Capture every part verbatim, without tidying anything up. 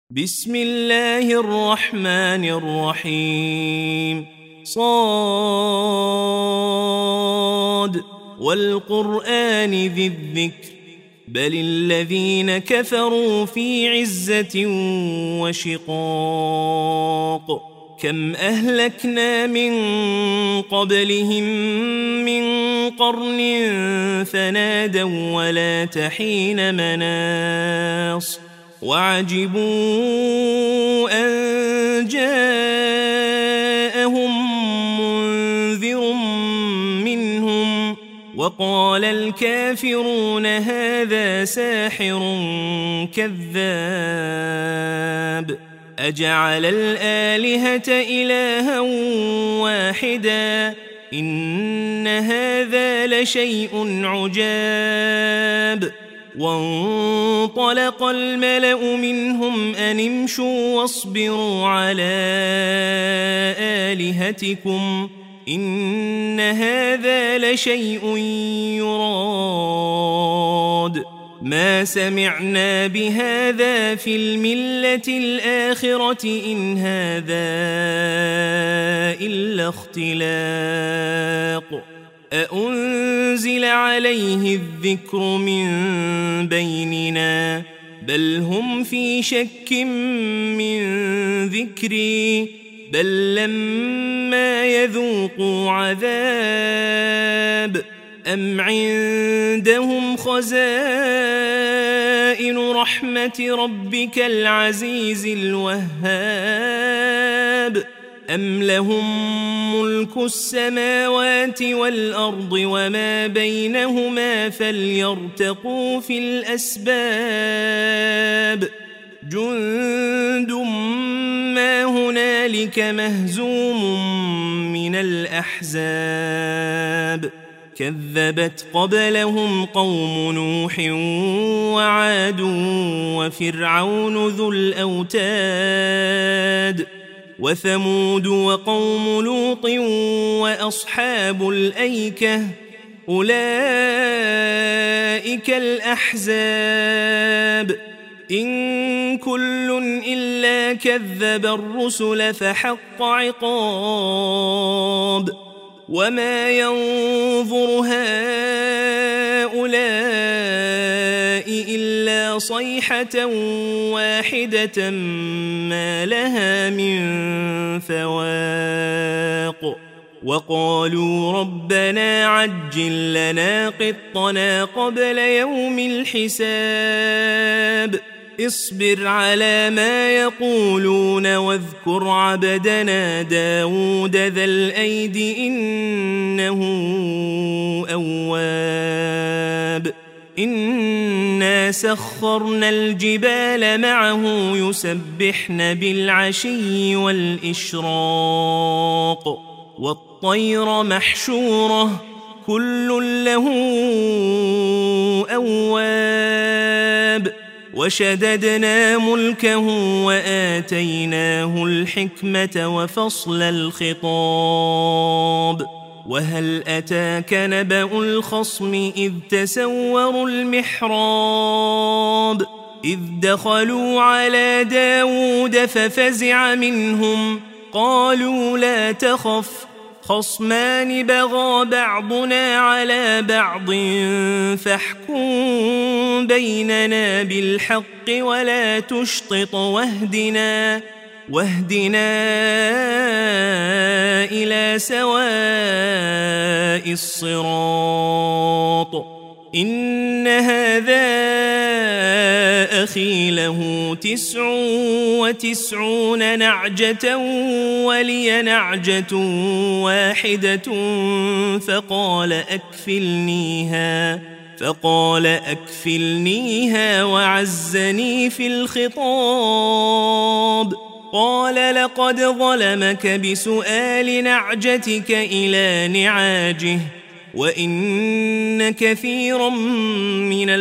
بسم الله الرحمن الرحيم. صاد والقرآن ذي الذكر بل الذين كفروا في عزة وشقاق. كم أهلكنا من قبلهم من قرن فنادوا ولا تحين مناص وعجبوا أن جاءهم منذر منهم وقال الكافرون هذا ساحر كذاب أجعل الآلهة إلها واحدا إن هذا لشيء عجاب. وانطلق الملأ منهم أن امشوا واصبروا على آلهتكم إن هذا لشيء يراد ما سمعنا بهذا في الملة الآخرة إن هذا إلا اختلاق أأنزل عليه الذكر من بيننا بل هم في شك من ذكري بل لما يذوقوا عذاب أم عندهم خزائن رحمة ربك العزيز الوهاب أم لهم ملك السماوات والأرض وما بينهما فليرتقوا في الأسباب جند ما هنالك مهزوم من الأحزاب كذبت قبلهم قوم نوح وعاد وفرعون ذو الأوتاد وثمود وقوم لوط وأصحاب الأيكة أولئك الأحزاب إن كل إلا كذب الرسل فحق عقاب وما ينظر هؤلاء إلا صيحة واحدة ما لها من فواق وقالوا ربنا عجل لنا قطنا قبل يوم الحساب اصبر على ما يقولون واذكر عبدنا داود ذا الأيد إنه أواب إنا سخرنا الجبال معه يسبحن بالعشي والإشراق والطير محشورة كل له أواب وشددنا ملكه وآتيناه الحكمة وفصل الخطاب وهل أتاك نبأ الخصم إذ تسوروا المحراب إذ دخلوا على داود ففزع منهم قالوا لا تخف خصمان بغى بعضنا على بعض فاحكم بيننا بالحق ولا تشطط واهدنا واهدنا إلى سواء الصراط إن هذا أخي له تسع وتسعون نعجة ولي نعجة واحدة فقال أكفلنيها فقال أكفلنيها وعزني في الخطاب قال لقد ظلمك بسؤال نعجتك إلى نعاجه وإن كثيرا من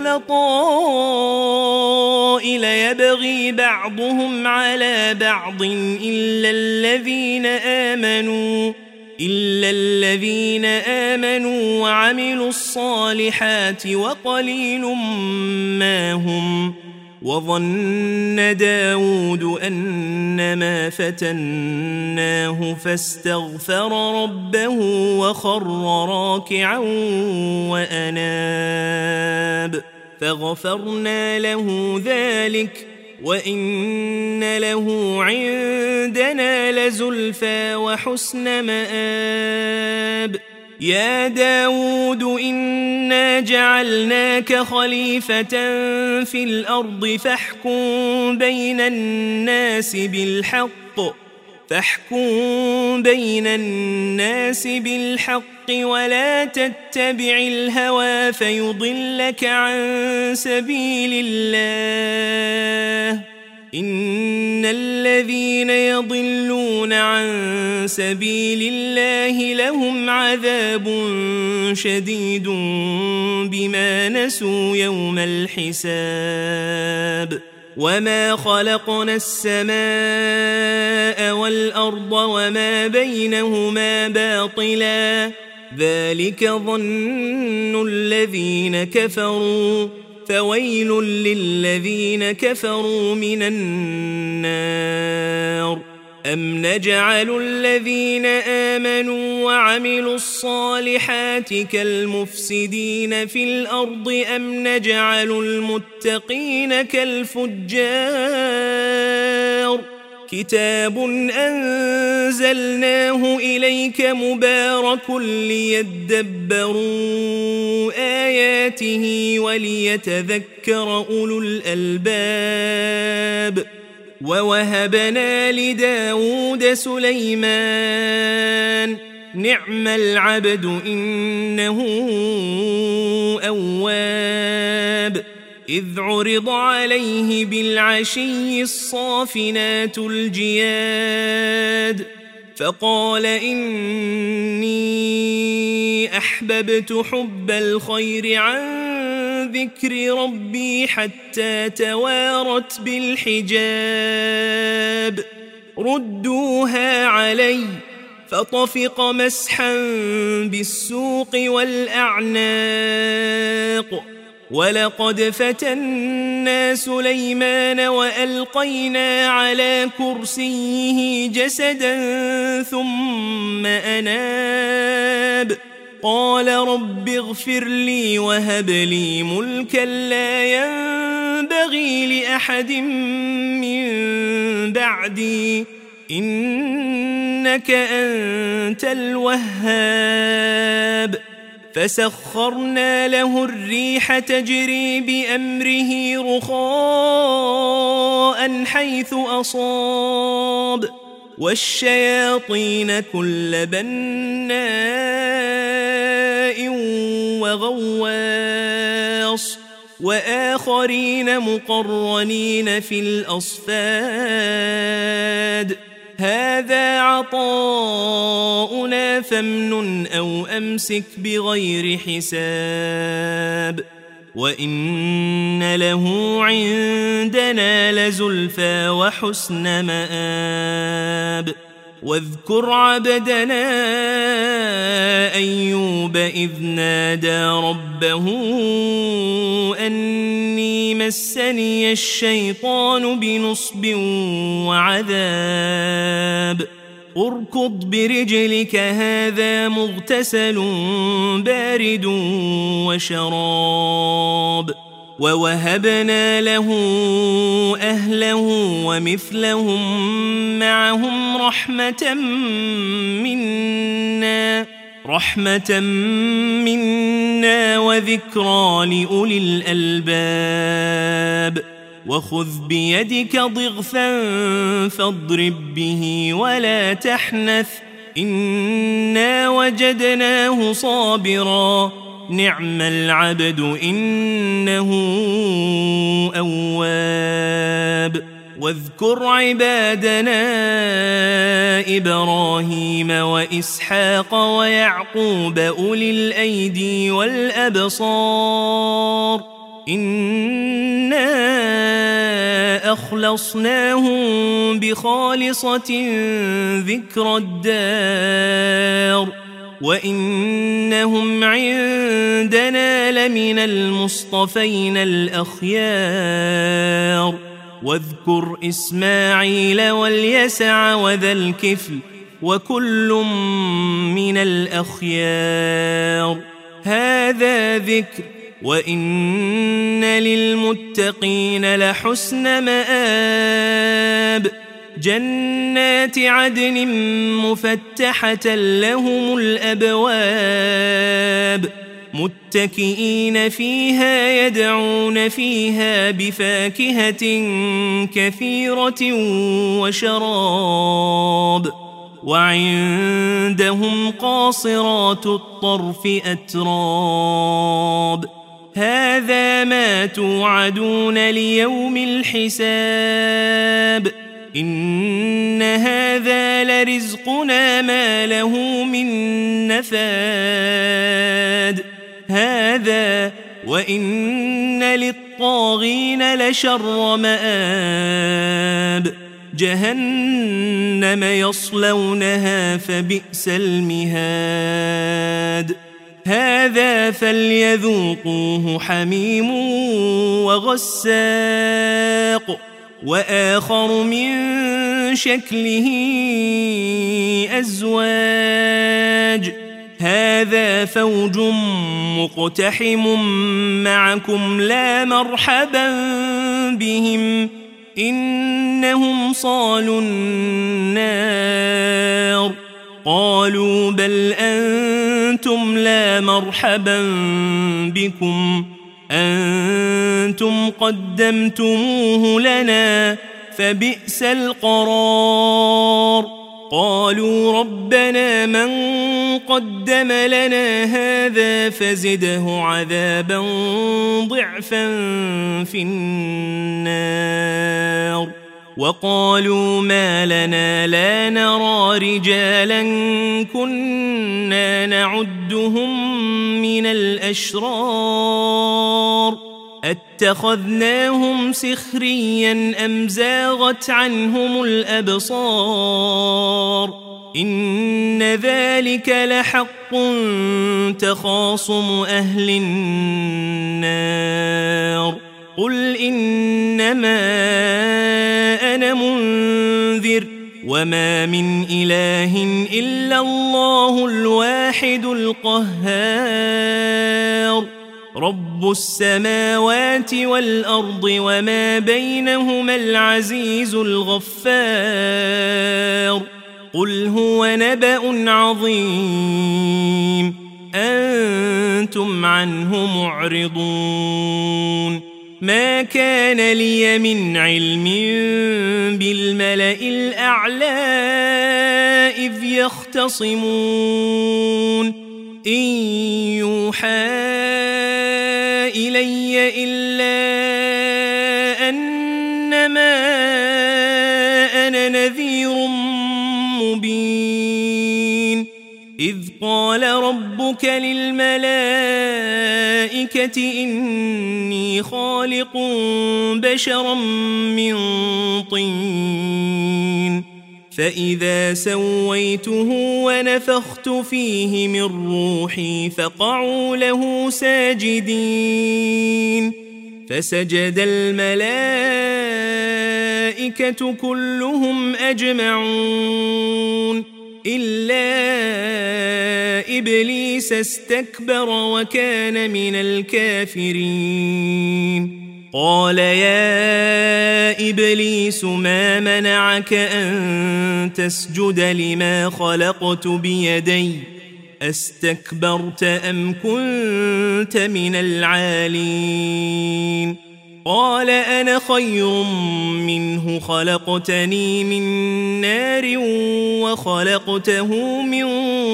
الخلطاء ليبغي بعضهم على بعض إلا الذين آمنوا إلا الذين آمنوا وعملوا الصالحات وقليل ما هم وظن داود أنما فتناه فاستغفر ربه وخر راكعا وأناب فغفرنا له ذلك وإن له عندنا لزلفى وحسن مآب يا داود إنا جعلناك خليفة في الأرض فاحكم بين الناس بالحق فاحكم بين الناس بالحق ولا تتبع الهوى فيضلك عن سبيل الله إن الذين يضلون عن سبيل الله لهم عذاب شديد بما نسوا يوم الحساب وما خلقنا السماء والأرض وما بينهما باطلا ذلك ظن الذين كفروا فويل للذين كفروا من النار أم نجعل الذين آمنوا وعملوا الصالحات كالمفسدين في الأرض أم نجعل المتقين كالفجار كتاب أنزلناه إليك مبارك ليدبروا آياته وليتذكر أولو الألباب ووهبنا لداود سليمان نعم العبد إنه أواب إذ عرض عليه بالعشي الصافنات الجياد فقال إني أحببت حب الخير عن ذكر ربي حتى توارت بالحجاب ردوها علي فطفق مسحا بالسوق والأعناق ولقد فتنا سليمان وألقينا على كرسيه جسدا ثم أناب قال رب اغفر لي وهب لي ملكا لا ينبغي لأحد من بعدي إنك أنت الوهاب فسخرنا له الريح تجري بأمره رخاء حيث أصاب والشياطين كل بناء وغواص وآخرين مقرنين في الأصفاد هذا عطاؤنا فامنن أو أمسك بغير حساب وإن له عندنا لزلفى وحسن مآب واذكر عبدنا أيوب إذ نادى ربه أني مسني الشيطان بنصب وعذاب اركض برجلك هذا مغتسل بارد وشراب ووهبنا له أهله ومثلهم معهم رحمة منا رحمة منا وذكرى لأولي الألباب وخذ بيدك ضغثا فاضرب به ولا تحنث إنا وجدناه صابرا نعم العبد إنه أواب واذكر عبادنا إبراهيم وإسحاق ويعقوب أولي الأيدي والأبصار إنا أخلصناهم بخالصة ذكر الدار وإنهم عندنا لمن المصطفين الأخيار واذكر إسماعيل واليسع وذا الكفل وكل من الأخيار هذا ذكر وإن للمتقين لحسن مآب جنات عدن مفتحة لهم الأبواب متكئين فيها يدعون فيها بفاكهة كثيرة وشراب وعندهم قاصرات الطرف أتراب هذا ما توعدون ليوم الحساب إن هذا لرزقنا ما له من نفاد هذا وإن للطاغين لشر مآب جهنم يصلونها فبئس المهاد هذا فليذوقوه حميم وغساق وآخر من شكله أزواج هذا فوج مقتحم معكم لا مرحبا بهم إنهم صالوا النار قالوا بل أنتم لا مرحبا بكم أنتم قدمتموه لنا فبئس القرار قالوا ربنا من قدم لنا هذا فزده عذابا ضعفا في النار وقالوا ما لنا لا نرى رجالا كنا نعدهم من الأشرار اتخذناهم سخريا أم زاغت عنهم الأبصار إن ذلك لحق تخاصم أهل النار قل إنما أنا منذر وما من إله إلا الله الواحد القهار رب السماوات والأرض وما بينهما العزيز الغفار قل هو نبأ عظيم أنتم عنه معرضون ما كان لي من علم بالملأ الأعلى إذ يختصمون إن يوحى إلي إلا أنما أنا نذير مبين إذ قال ربك للملائكة إني خالق بشرا من طين فإذا سويته ونفخت فيه من روحي فقعوا له ساجدين فسجد الملائكة كلهم أجمعون إلا إبليس استكبر وكان من الكافرين قال يا إبليس ما منعك أن تسجد لما خلقت بيدي أستكبرت أم كنت من العالين قال أنا خير منه خلقتني من نار وخلقته من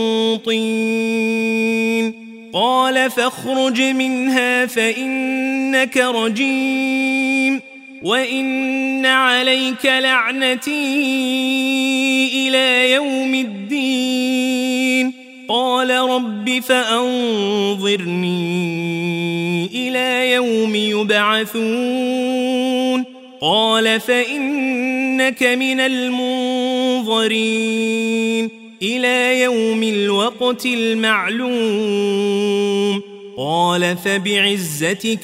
طين قال فاخرج منها فإنك رجيم وإن عليك لعنتي إلى يوم الدين قال رب فأنظرني إلى يوم يبعثون قال فإنك من المنظرين إلى يوم الوقت المعلوم قال فبعزتك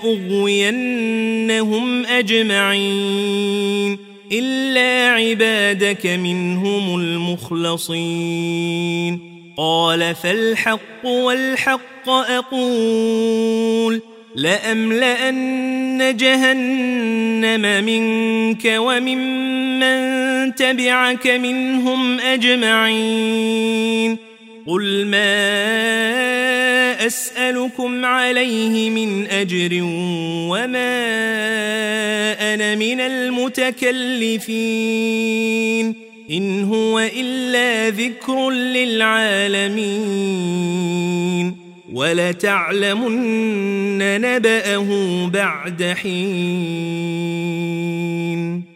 لأغوينهم أجمعين إلا عبادك منهم المخلصين قال فالحق والحق أقول لأملأن جهنم منك وممن تبعك منهم أجمعين قل ما أسألكم عليه من أجر وما أنا من المتكلفين إن هو إلا ذكر للعالمين ولتعلمن نبأه بعد حين.